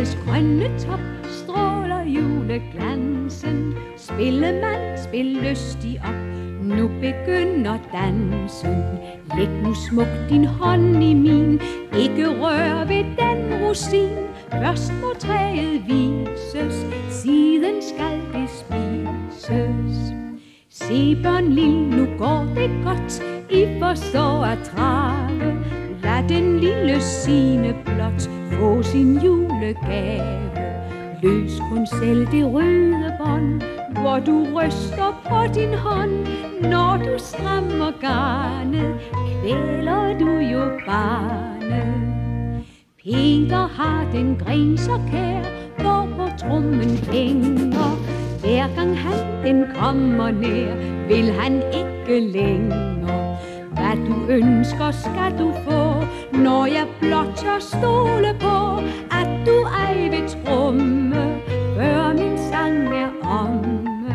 Hvis grønne top stråler juleglansen, spillemand, spil lystig op, nu begynder dansen. Læg nu smukt din hånd i min, ikke rør ved den rosin. Først må træet vises, siden skal det spises. Se børn lille, nu går det godt, I forstår at trave. Lad den lille Signe blot få sin julegave. Løs kun selv det røde bånd, hvor du ryster på din hånd. Når du strammer garnet, kvæler du jo barnet. Peter har den gren så kær, hvor på trommen hænger. Hver gang han den kommer nær, vil han ikke længere. Hvad du ønsker skal du få, når jeg blot tør stole på, at du ej vil tromme, før min sang er omme.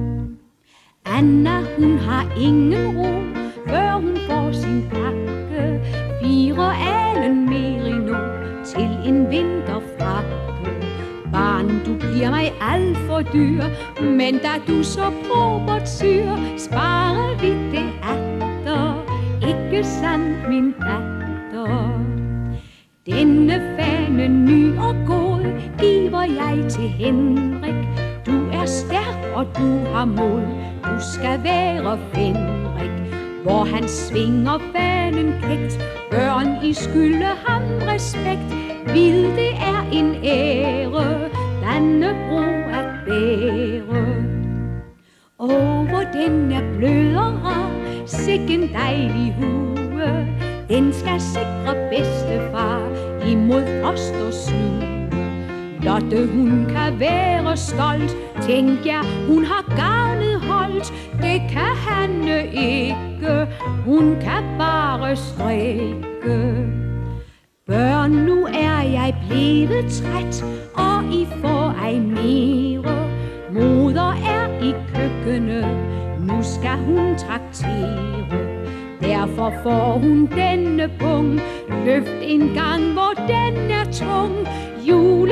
Anna, hun har ingen ro, før hun får sin pakke. 4 alen merino til en vinterfrakke. Barn, du bliver mig alt for dyr, men da du så probert syr, sparer vi det atter. Ikke sandt, min datter? Denne fane ny og god giver jeg til Henrik. Du er stærk, og du har mod, du skal være Fenrik. Hvor han svinger fanen kægt, børn I skylde ham respekt. Vid det er en ære, Dannebro at bære. Hvor den er blød og rar, sikken dejlig hue. Den skal sikre bedstefar imod frost og snu. Lotte, hun kan være stolt, tænk jer, hun har garnet holdt. Det kan han ikke, hun kan bare strikke. Børn, nu er jeg blevet træt, og I får ej mere. Moder er i køkkenet, nu skal hun traktere. Derfor får hun denne pung, løft en gang, hvor den er tung.